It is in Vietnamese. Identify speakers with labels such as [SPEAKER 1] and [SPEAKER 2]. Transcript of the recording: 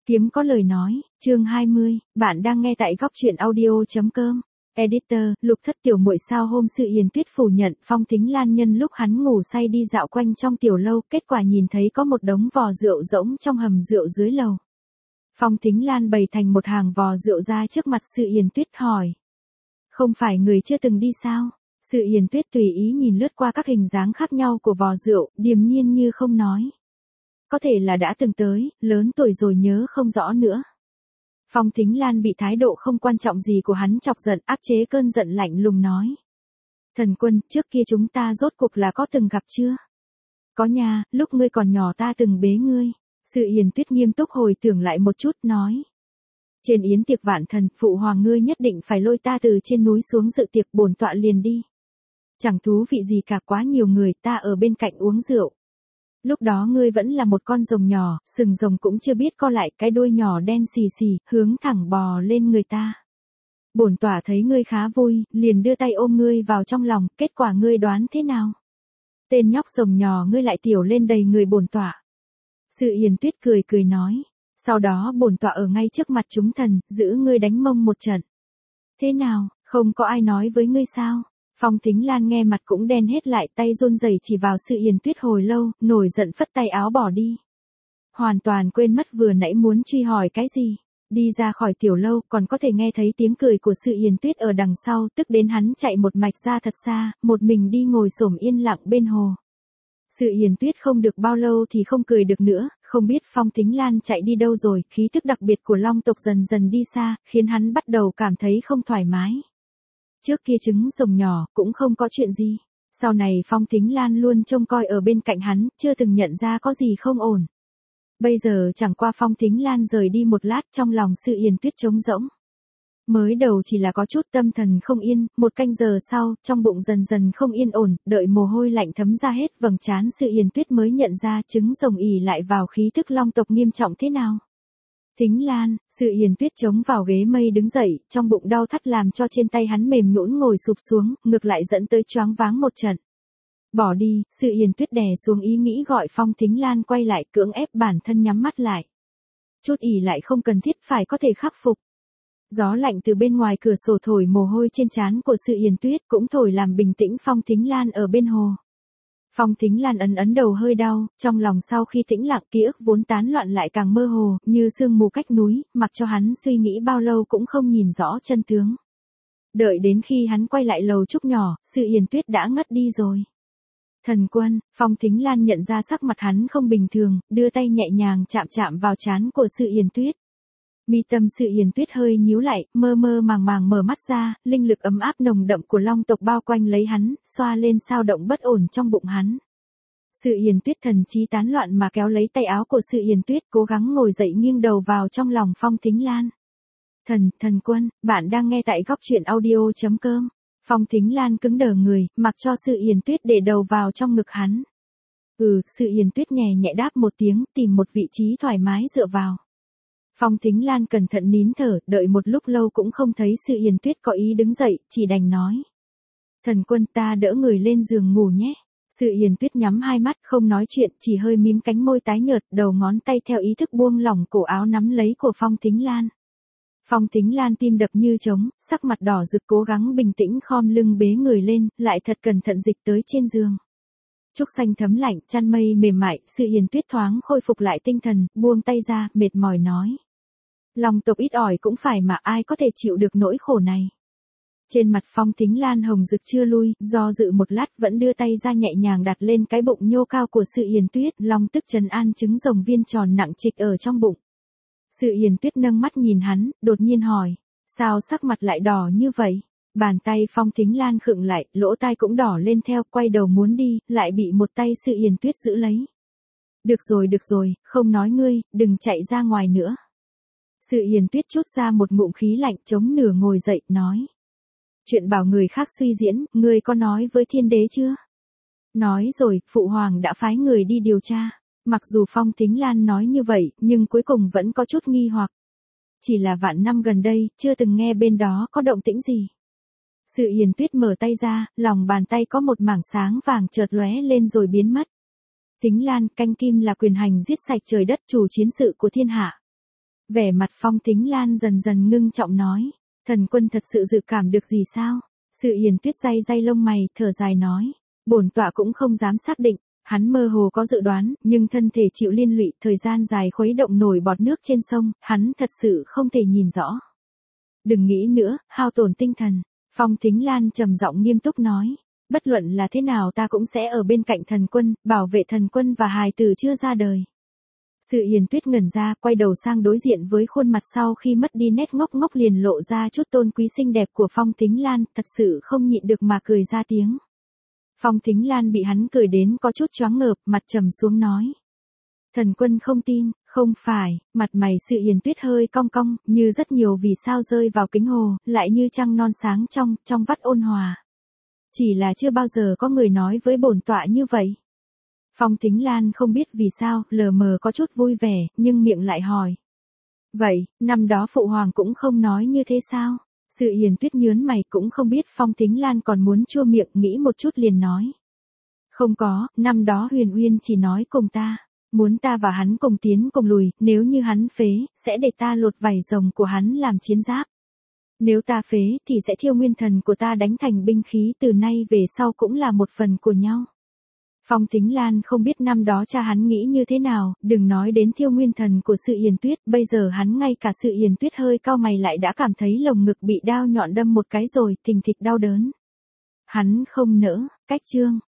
[SPEAKER 1] Kiếm có lời nói, chương 20, bạn đang nghe tại góc truyện audio.com. Editor, Lục Thất tiểu muội sao hôm Sự Yến Tuyết phủ nhận Phong Thính Lan nhân lúc hắn ngủ say đi dạo quanh trong tiểu lâu, kết quả nhìn thấy có một đống vò rượu rỗng trong hầm rượu dưới lầu. Phong Thính Lan bày thành một hàng vò rượu ra trước mặt Sự Yến Tuyết hỏi. Không phải người chưa từng đi sao? Sự Yến Tuyết tùy ý nhìn lướt qua các hình dáng khác nhau của vò rượu, điềm nhiên như không nói. Có thể là đã từng tới, lớn tuổi rồi nhớ không rõ nữa. Phong Thính Lan bị thái độ không quan trọng gì của hắn chọc giận, áp chế cơn giận lạnh lùng nói. Thần Quân, trước kia chúng ta rốt cuộc là có từng gặp chưa? Có nha, lúc ngươi còn nhỏ ta từng bế ngươi. Sự Yến Tuyết nghiêm túc hồi tưởng lại một chút nói. Trên yến tiệc vạn thần, phụ hoàng ngươi nhất định phải lôi ta từ trên núi xuống dự tiệc, bổn tọa liền đi. Chẳng thú vị gì cả, quá nhiều người, ta ở bên cạnh uống rượu. Lúc đó ngươi vẫn là một con rồng nhỏ, sừng rồng cũng chưa biết co lại, cái đuôi nhỏ đen xì xì, hướng thẳng bò lên người ta. Bổn tọa thấy ngươi khá vui, liền đưa tay ôm ngươi vào trong lòng, kết quả ngươi đoán thế nào? Tên nhóc rồng nhỏ ngươi lại tiểu lên đầy người bổn tọa. Sự Yến Tuyết cười cười nói, sau đó bổn tọa ở ngay trước mặt chúng thần, giữ ngươi đánh mông một trận. Thế nào, không có ai nói với ngươi sao? Phong Thính Lan nghe mặt cũng đen hết lại, tay run rẩy chỉ vào Sự Yến Tuyết hồi lâu, nổi giận phất tay áo bỏ đi. Hoàn toàn quên mất vừa nãy muốn truy hỏi cái gì. Đi ra khỏi tiểu lâu còn có thể nghe thấy tiếng cười của Sự Yến Tuyết ở đằng sau, tức đến hắn chạy một mạch ra thật xa, một mình đi ngồi xổm yên lặng bên hồ. Sự Yến Tuyết không được bao lâu thì không cười được nữa, không biết Phong Thính Lan chạy đi đâu rồi, khí tức đặc biệt của Long tộc dần dần đi xa, khiến hắn bắt đầu cảm thấy không thoải mái. Trước kia trứng rồng nhỏ, cũng không có chuyện gì. Sau này Phong Thính Lan luôn trông coi ở bên cạnh hắn, chưa từng nhận ra có gì không ổn. Bây giờ chẳng qua Phong Thính Lan rời đi một lát, trong lòng Sự Yến Tuyết trống rỗng. Mới đầu chỉ là có chút tâm thần không yên, một canh giờ sau, trong bụng dần dần không yên ổn, đợi mồ hôi lạnh thấm ra hết vầng trán, Sự Yến Tuyết mới nhận ra trứng rồng ỉ lại vào khí tức long tộc nghiêm trọng thế nào. Thính Lan, Sự Yến Tuyết chống vào ghế mây đứng dậy, trong bụng đau thắt làm cho trên tay hắn mềm nhũn ngồi sụp xuống, ngược lại dẫn tới choáng váng một trận. Bỏ đi, Sự Yến Tuyết đè xuống ý nghĩ gọi Phong Thính Lan quay lại, cưỡng ép bản thân nhắm mắt lại. Chút ỉ lại không cần thiết, phải có thể khắc phục. Gió lạnh từ bên ngoài cửa sổ thổi mồ hôi trên trán của Sự Yến Tuyết, cũng thổi làm bình tĩnh Phong Thính Lan ở bên hồ. Phong Thính Lan ấn đầu hơi đau, trong lòng sau khi tĩnh lặng ký ức vốn tán loạn lại càng mơ hồ, như sương mù cách núi, mặc cho hắn suy nghĩ bao lâu cũng không nhìn rõ chân tướng. Đợi đến khi hắn quay lại lầu trúc nhỏ, Sự Yến Tuyết đã ngất đi rồi. Thần Quân, Phong Thính Lan nhận ra sắc mặt hắn không bình thường, đưa tay nhẹ nhàng chạm chạm vào trán của Sự Yến Tuyết. Mi tâm Sự Yến Tuyết hơi nhíu lại, mơ mơ màng màng mở mắt ra, linh lực ấm áp nồng đậm của long tộc bao quanh lấy hắn, xoa lên sao động bất ổn trong bụng hắn. Sự Yến Tuyết thần trí tán loạn mà kéo lấy tay áo của Sự Yến Tuyết, cố gắng ngồi dậy nghiêng đầu vào trong lòng Phong Thính Lan. Thần Quân, bạn đang nghe tại góc truyện audio.com. Phong Thính Lan cứng đờ người, mặc cho Sự Yến Tuyết để đầu vào trong ngực hắn. Sự Yến Tuyết nhẹ nhẹ đáp một tiếng, tìm một vị trí thoải mái dựa vào. Phong Thính Lan cẩn thận nín thở, đợi một lúc lâu cũng không thấy Sự Yến Tuyết có ý đứng dậy, chỉ đành nói. Thần Quân, ta đỡ người lên giường ngủ nhé. Sự Yến Tuyết nhắm hai mắt không nói chuyện, chỉ hơi mím cánh môi tái nhợt, đầu ngón tay theo ý thức buông lỏng cổ áo nắm lấy của Phong Thính Lan. Phong Thính Lan tim đập như trống, sắc mặt đỏ rực cố gắng bình tĩnh khom lưng bế người lên, lại thật cẩn thận dịch tới trên giường. Trúc xanh thấm lạnh, chăn mây mềm mại, Sự Yến Tuyết thoáng khôi phục lại tinh thần, buông tay ra, mệt mỏi nói. Long tộc ít ỏi cũng phải mà, ai có thể chịu được nỗi khổ này. Trên mặt Phong Thính Lan hồng rực chưa lui, do dự một lát vẫn đưa tay ra nhẹ nhàng đặt lên cái bụng nhô cao của Sự Yến Tuyết, long tức trấn an trứng rồng viên tròn nặng trịch ở trong bụng. Sự Yến Tuyết nâng mắt nhìn hắn, đột nhiên hỏi, sao sắc mặt lại đỏ như vậy? Bàn tay Phong Thính Lan khựng lại, lỗ tai cũng đỏ lên theo, quay đầu muốn đi, lại bị một tay Sự Yến Tuyết giữ lấy. Được rồi, không nói ngươi, đừng chạy ra ngoài nữa. Sự Yến Tuyết trút ra một ngụm khí lạnh, chống nửa ngồi dậy, nói. Chuyện bảo người khác suy diễn, ngươi có nói với thiên đế chưa? Nói rồi, phụ hoàng đã phái người đi điều tra. Mặc dù Phong Thính Lan nói như vậy, nhưng cuối cùng vẫn có chút nghi hoặc. Chỉ là vạn năm gần đây, chưa từng nghe bên đó có động tĩnh gì. Sự Yến Tuyết mở tay ra, lòng bàn tay có một mảng sáng vàng chợt lóe lên rồi biến mất. Thính Lan, canh kim là quyền hành giết sạch trời đất, chủ chiến sự của thiên hạ. Vẻ mặt Phong Thính Lan dần dần ngưng trọng nói. Thần quân thật sự dự cảm được gì sao? Sự Hiền Tuyết day day lông mày, thở dài nói. Bổn tọa cũng không dám xác định. Hắn mơ hồ có dự đoán, nhưng thân thể chịu liên lụy thời gian dài khuấy động nổi bọt nước trên sông, hắn thật sự không thể nhìn rõ. Đừng nghĩ nữa, hao tổn tinh thần. Phong Thính Lan trầm giọng nghiêm túc nói. Bất luận là thế nào ta cũng sẽ ở bên cạnh thần quân, bảo vệ thần quân và hài tử chưa ra đời. Sự Hiền Tuyết ngẩn ra, quay đầu sang đối diện với khuôn mặt sau khi mất đi nét ngốc ngốc liền lộ ra chút tôn quý xinh đẹp của Phong Thính Lan, thật sự không nhịn được mà cười ra tiếng. Phong Thính Lan bị hắn cười đến có chút choáng ngợp, mặt trầm xuống nói. Thần quân không tin, không phải, mặt mày Sự Hiền Tuyết hơi cong cong, như rất nhiều vì sao rơi vào kính hồ, lại như trăng non sáng trong vắt ôn hòa. Chỉ là chưa bao giờ có người nói với bổn tọa như vậy. Phong Thính Lan không biết vì sao, lờ mờ có chút vui vẻ, nhưng miệng lại hỏi. Vậy, năm đó Phụ Hoàng cũng không nói như thế sao? Sự Hiền Tuyết nhớn mày cũng không biết Phong Thính Lan còn muốn chua miệng, nghĩ một chút liền nói. Không có, năm đó Huyền Uyên chỉ nói cùng ta. Muốn ta và hắn cùng tiến cùng lùi, nếu như hắn phế, sẽ để ta lột vảy rồng của hắn làm chiến giáp. Nếu ta phế thì sẽ thiêu nguyên thần của ta đánh thành binh khí, từ nay về sau cũng là một phần của nhau. Phong Thính Lan không biết năm đó cha hắn nghĩ như thế nào, đừng nói đến thiêu nguyên thần của Sự Hiền Tuyết, bây giờ hắn ngay cả Sự Hiền Tuyết hơi cau mày lại đã cảm thấy lồng ngực bị đao nhọn đâm một cái rồi, thình thịch đau đớn. Hắn không nỡ, cách chương.